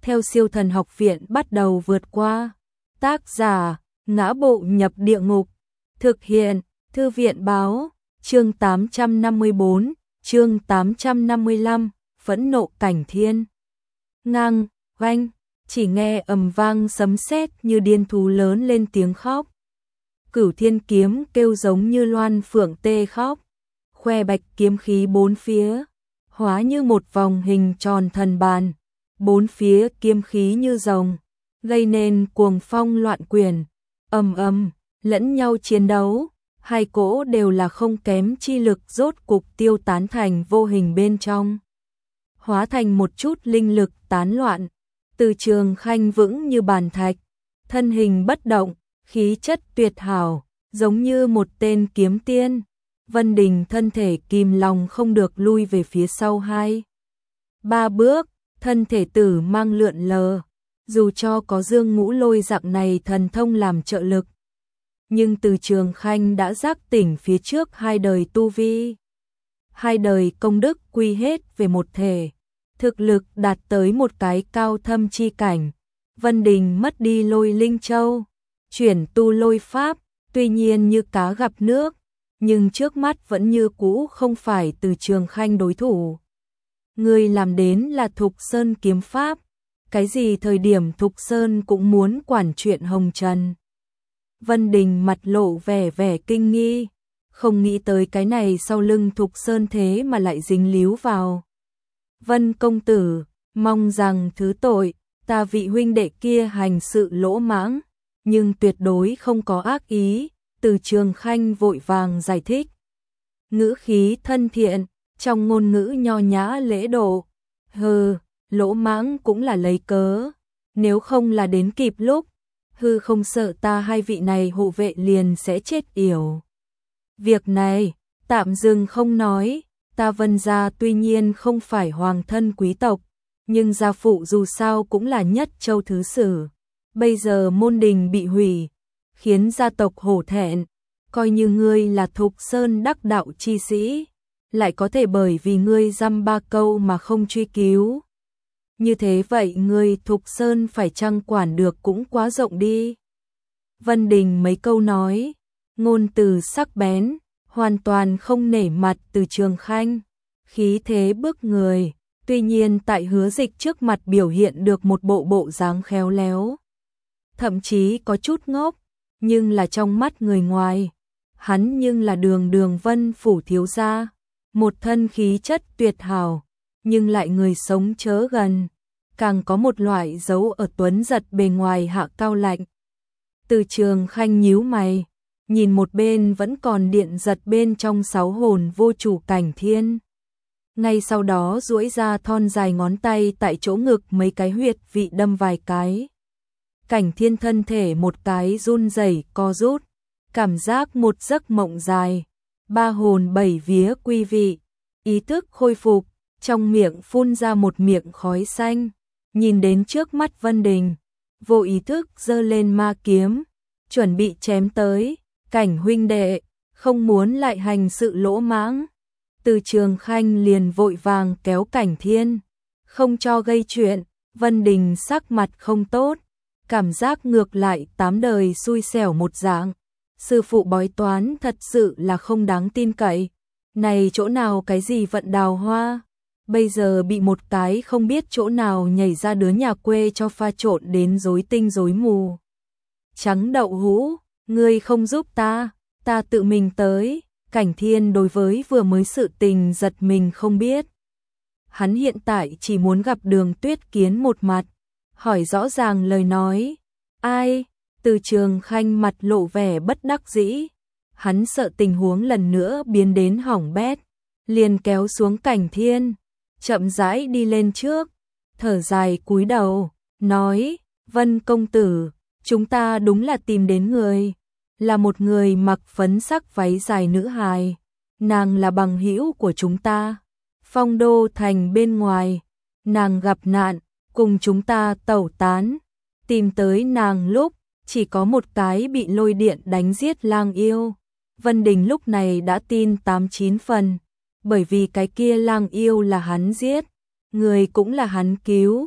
theo Siêu Thần Học Viện bắt đầu vượt qua. Tác giả: Ngã Bộ Nhập Địa Ngục. Thực hiện: Thư viện báo. Chương 854, chương 855, Phẫn nộ cảnh thiên. Ngang, oanh, chỉ nghe ầm vang sấm sét như điên thú lớn lên tiếng khóc. Cửu Thiên kiếm kêu giống như loan phượng tê khóc. Khoe bạch kiếm khí bốn phía, hóa như một vòng hình tròn thần bàn. Bốn phía kiếm khí như rồng, gây nên cuồng phong loạn quyền. Ầm ầm, lẫn nhau chiến đấu, hai cỗ đều là không kém chi lực rốt cục tiêu tán thành vô hình bên trong. Hóa thành một chút linh lực tán loạn. Từ Trường Khanh vững như bàn thạch, thân hình bất động, khí chất tuyệt hảo, giống như một tên kiếm tiên. Vân Đình thân thể kìm lòng không được lui về phía sau 2-3 bước, thân thể tử mang lượn lờ. Dù cho có Dương Ngũ Lôi dạng này thần thông làm trợ lực, nhưng Từ Trường Khanh đã giác tỉnh phía trước 2 đời tu vi. 2 đời công đức quy hết về một thể, thực lực đạt tới một cái cao thâm chi cảnh. Vân Đình mất đi Lôi Linh Châu, chuyển tu lôi pháp, tuy nhiên như cá gặp nước, nhưng trước mắt vẫn như cũ không phải Từ Trường Khanh đối thủ. Người làm đến là Thục Sơn kiếm pháp, cái gì thời điểm Thục Sơn cũng muốn quản chuyện hồng trần. Vân Đình mặt lộ vẻ kinh nghi, không nghĩ tới cái này sau lưng Thục Sơn thế mà lại dính líu vào. Vân công tử, mong rằng thứ tội, ta vị huynh đệ kia hành sự lỗ mãng, nhưng tuyệt đối không có ác ý. Từ Trường Khanh vội vàng giải thích, ngữ khí thân thiện, trong ngôn ngữ nho nhã lễ độ. Hừ, lỗ mãng cũng là lấy cớ, nếu không là đến kịp lúc, hư không sợ ta hai vị này hộ vệ liền sẽ chết yểu. Việc này, tạm dừng không nói, ta Vân gia tuy nhiên không phải hoàng thân quý tộc, nhưng gia phụ dù sao cũng là nhất châu thứ sử. Bây giờ môn đình bị hủy, khiến gia tộc hổ thẹn, coi như ngươi là Thục Sơn đắc đạo chi sĩ, lại có thể bởi vì ngươi dăm ba câu mà không truy cứu. Như thế vậy ngươi Thục Sơn phải chăng quản được cũng quá rộng đi. Vân Đình mấy câu nói, ngôn từ sắc bén, hoàn toàn không nể mặt Từ Trường Khanh, khí thế bức người, tuy nhiên tại Hứa Dịch trước mặt biểu hiện được một bộ dáng khéo léo, thậm chí có chút ngốc, nhưng là trong mắt người ngoài, hắn nhưng là đường Vân phủ thiếu gia, một thân khí chất tuyệt hảo, nhưng lại người sống chớ gần, càng có một loại dấu ở tuấn giật bề ngoài hạ cao lạnh. Từ Trường Khanh nhíu mày, nhìn một bên vẫn còn điện giật bên trong 6 hồn vô chủ cảnh thiên. Ngay sau đó duỗi ra thon dài ngón tay tại chỗ ngực mấy cái huyệt vị đâm vài cái. Cảnh thiên thân thể một cái run rẩy co rút, cảm giác một giấc mộng dài, 3 hồn 7 vía quy vị, ý thức khôi phục, trong miệng phun ra một miệng khói xanh, nhìn đến trước mắt Vân Đình, vô ý thức giơ lên ma kiếm, chuẩn bị chém tới. Cảnh huynh đệ, không muốn lại hành sự lỗ mãng. Từ Trường Khanh liền vội vàng kéo Cảnh Thiên, không cho gây chuyện. Vân Đình sắc mặt không tốt, cảm giác ngược lại 8 đời xui xẻo một dạng. Sư phụ bói toán thật sự là không đáng tin cậy. Này chỗ nào cái gì vận đào hoa, bây giờ bị một cái không biết chỗ nào nhảy ra đứa nhà quê cho pha trộn đến rối tinh rối mù. Trắng đậu hũ, ngươi không giúp ta tự mình tới. Cảnh Thiên đối với vừa mới sự tình giật mình không biết. Hắn hiện tại chỉ muốn gặp Đường Tuyết Kiến một mặt, hỏi rõ ràng lời nói. Ai? Từ Trường Khanh mặt lộ vẻ bất đắc dĩ. Hắn sợ tình huống lần nữa biến đến hỏng bét, liền kéo xuống Cảnh Thiên, chậm rãi đi lên trước, thở dài cúi đầu, nói, Vân công tử, chúng ta đúng là tìm đến người, là một người mặc phấn sắc váy dài nữ hài, nàng là bằng hữu của chúng ta, Phong Đô thành bên ngoài, nàng gặp nạn, cùng chúng ta tẩu tán, tìm tới nàng lúc, chỉ có một cái bị lôi điện đánh giết lang yêu. Vân Đình lúc này đã tin 8-9 phần, bởi vì cái kia lang yêu là hắn giết, người cũng là hắn cứu,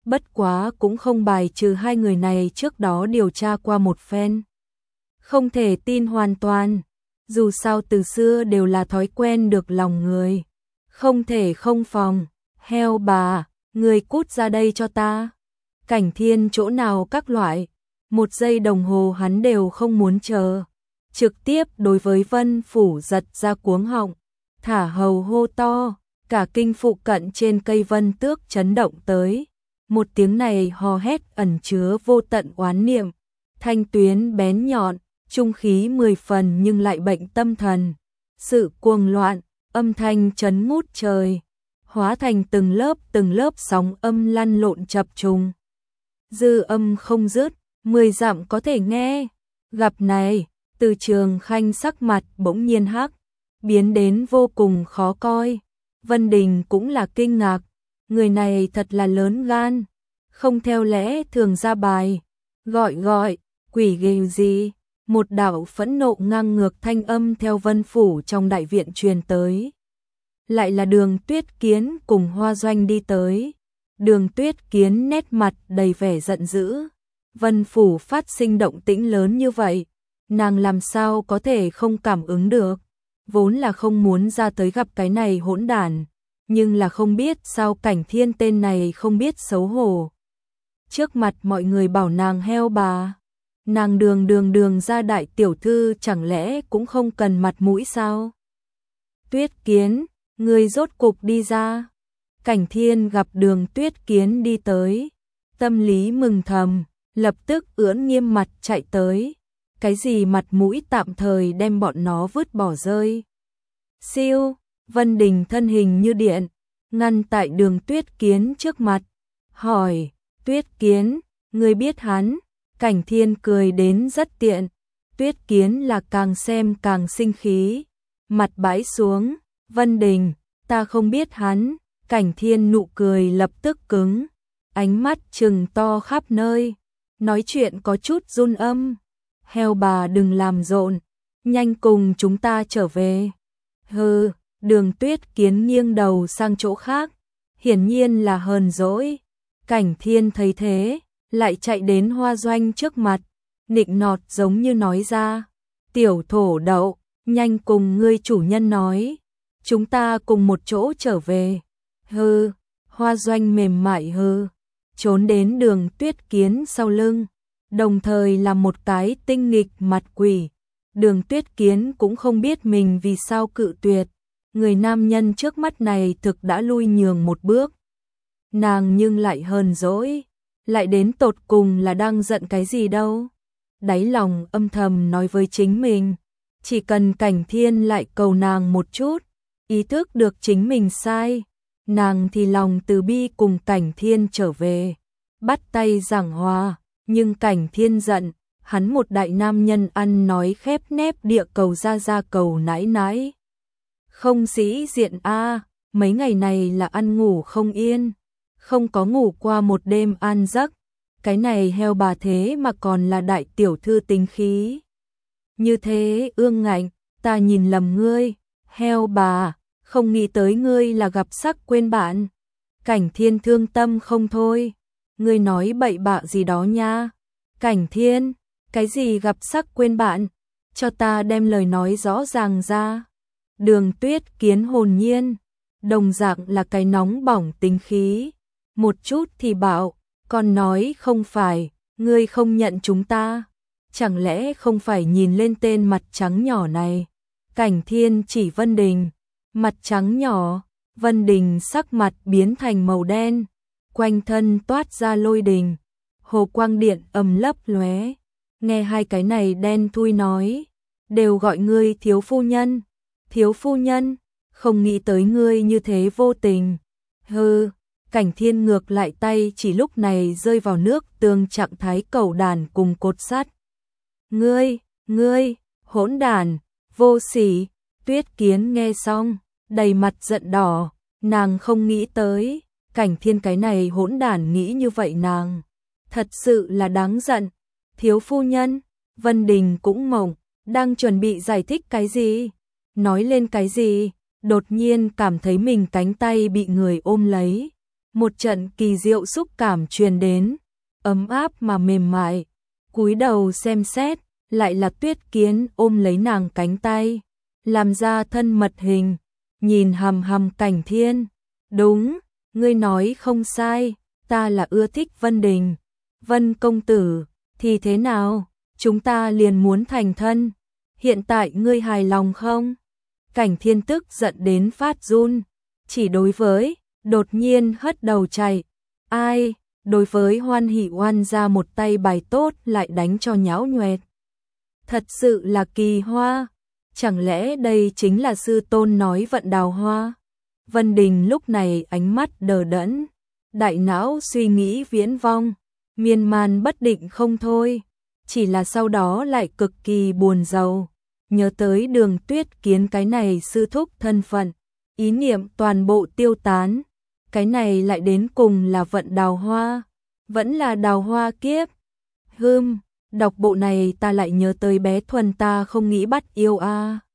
Bất quá cũng không bài trừ hai người này trước đó điều tra qua một phen. Không thể tin hoàn toàn, dù sao từ xưa đều là thói quen được lòng người. Không thể không phòng, heo bà, người cút ra đây cho ta. Cảnh Thiên chỗ nào các loại, 1 giây đồng hồ hắn đều không muốn chờ. Trực tiếp đối với Vân Phủ giật ra cuống họng, thả hầu hô to, cả kinh phụ cận trên cây vân tước chấn động tới. Một tiếng này hò hét ẩn chứa vô tận oán niệm, thanh tuyến bén nhọn, trung khí 10 phần nhưng lại bệnh tâm thần. Sự cuồng loạn, âm thanh chấn ngút trời, hóa thành từng lớp sóng âm lăn lộn chập trùng. Dư âm không dứt, 10 dặm có thể nghe. Gặp này, Từ Trường Khanh sắc mặt bỗng nhiên hắc, biến đến vô cùng khó coi. Vân Đình cũng là kinh ngạc, người này thật là lớn gan, không theo lẽ thường ra bài. Gọi, quỷ ghê gì? Một đạo phẫn nộ ngang ngược thanh âm theo Vân Phủ trong đại viện truyền tới. Lại là Đường Tuyết Kiến cùng Hoa Doanh đi tới. Đường Tuyết Kiến nét mặt đầy vẻ giận dữ. Vân Phủ phát sinh động tĩnh lớn như vậy, nàng làm sao có thể không cảm ứng được. Vốn là không muốn ra tới gặp cái này hỗn đản, nhưng là không biết sao Cảnh Thiên tên này không biết xấu hổ. Trước mặt mọi người bảo nàng heo bà. Nàng đường ra đại tiểu thư chẳng lẽ cũng không cần mặt mũi sao? Tuyết Kiến, người rốt cục đi ra. Cảnh Thiên gặp Đường Tuyết Kiến đi tới, tâm lý mừng thầm, lập tức ưỡn nghiêm mặt chạy tới. Cái gì mặt mũi tạm thời đem bọn nó vứt bỏ rơi. Siêu, Vân Đình thân hình như điện, ngăn tại Đường Tuyết Kiến trước mặt, hỏi, Tuyết Kiến, người biết hắn? Cảnh Thiên cười đến rất tiện, Tuyết Kiến là càng xem càng sinh khí, mặt bãi xuống, Vân Đình, ta không biết hắn. Cảnh Thiên nụ cười lập tức cứng, ánh mắt trừng to khắp nơi, nói chuyện có chút run âm. Heo bà đừng làm rộn, nhanh cùng chúng ta trở về. Hừ, Đường Tuyết Kiến nghiêng đầu sang chỗ khác, hiển nhiên là hờn dỗi. Cảnh Thiên thấy thế, lại chạy đến Hoa Doanh trước mặt, nịnh nọt giống như nói ra, tiểu thổ đậu, nhanh cùng ngươi chủ nhân nói, chúng ta cùng một chỗ trở về. Hừ, Hoa Doanh mềm mại hừ, trốn đến Đường Tuyết Kiến sau lưng, đồng thời là một cái tinh nghịch mặt quỷ. Đường Tuyết Kiến cũng không biết mình vì sao cự tuyệt, người nam nhân trước mắt này thực đã lui nhường một bước. Nàng nhưng lại hờn dỗi, lại đến tột cùng là đang giận cái gì đâu. Đáy lòng âm thầm nói với chính mình, chỉ cần Cảnh Thiên lại cầu nàng một chút, ý thức được chính mình sai, nàng thì lòng từ bi cùng Cảnh Thiên trở về, bắt tay giảng hòa. Nhưng Cảnh Thiên giận, hắn một đại nam nhân ăn nói khép nép địa cầu ra cầu nãi nãi. Không sĩ diện a, mấy ngày này là ăn ngủ không yên, không có ngủ qua một đêm an giấc. Cái này heo bà thế mà còn là đại tiểu thư tính khí. Như thế ương ngạnh, ta nhìn lầm ngươi, heo bà, không nghĩ tới ngươi là gặp sắc quên bạn. Cảnh Thiên thương tâm không thôi. Ngươi nói bậy bạ gì đó nha. Cảnh Thiên, cái gì gặp sắc quên bạn, cho ta đem lời nói rõ ràng ra. Đường Tuyết Kiến hồn nhiên, đồng dạng là cái nóng bỏng tính khí, một chút thì bảo, còn nói không phải, ngươi không nhận chúng ta, chẳng lẽ không phải nhìn lên tên mặt trắng nhỏ này. Cảnh Thiên chỉ Vân Đình, mặt trắng nhỏ, Vân Đình sắc mặt biến thành màu đen, quanh thân toát ra lôi đình, hồ quang điện ầm lấp lóe. Nghe hai cái này đen thui nói, đều gọi ngươi thiếu phu nhân. Thiếu phu nhân, không nghĩ tới ngươi như thế vô tình. Hừ, Cảnh Thiên ngược lại tay chỉ lúc này rơi vào nước tương trạng thái cầu đàn cùng cột sắt. Ngươi, hỗn đàn, vô sỉ. Tuyết Kiến nghe xong, đầy mặt giận đỏ, nàng không nghĩ tới, Cảnh Thiên cái này hỗn đản nghĩ như vậy nàng. Thật sự là đáng giận. Thiếu phu nhân, Vân Đình cũng mộng, đang chuẩn bị giải thích cái gì, nói lên cái gì, đột nhiên cảm thấy mình cánh tay bị người ôm lấy, một trận kỳ diệu xúc cảm truyền đến, ấm áp mà mềm mại. Cúi đầu xem xét, lại là Tuyết Kiến ôm lấy nàng cánh tay, làm ra thân mật hình, nhìn hằm hằm Cảnh Thiên. Đúng, ngươi nói không sai, ta là ưa thích Vân Đình. Vân công tử, thì thế nào, chúng ta liền muốn thành thân. Hiện tại ngươi hài lòng không? Cảnh Thiên tức giận đến phát run, chỉ đối với, đột nhiên hất đầu chạy. Ai, đối với Hoan Hỷ oan ra một tay bài tốt lại đánh cho nhão nhoẹt. Thật sự là kỳ hoa, chẳng lẽ đây chính là sư tôn nói vận đào hoa? Vân Đình lúc này ánh mắt đờ đẫn, đại não suy nghĩ viễn vong, miên man bất định không thôi, chỉ là sau đó lại cực kỳ buồn rầu, nhớ tới Đường Tuyết Kiến cái này sư thúc thân phận, ý niệm toàn bộ tiêu tán, cái này lại đến cùng là vận đào hoa, vẫn là đào hoa kiếp. Đọc bộ này ta lại nhớ tới bé Thuần ta không nghĩ bắt yêu a.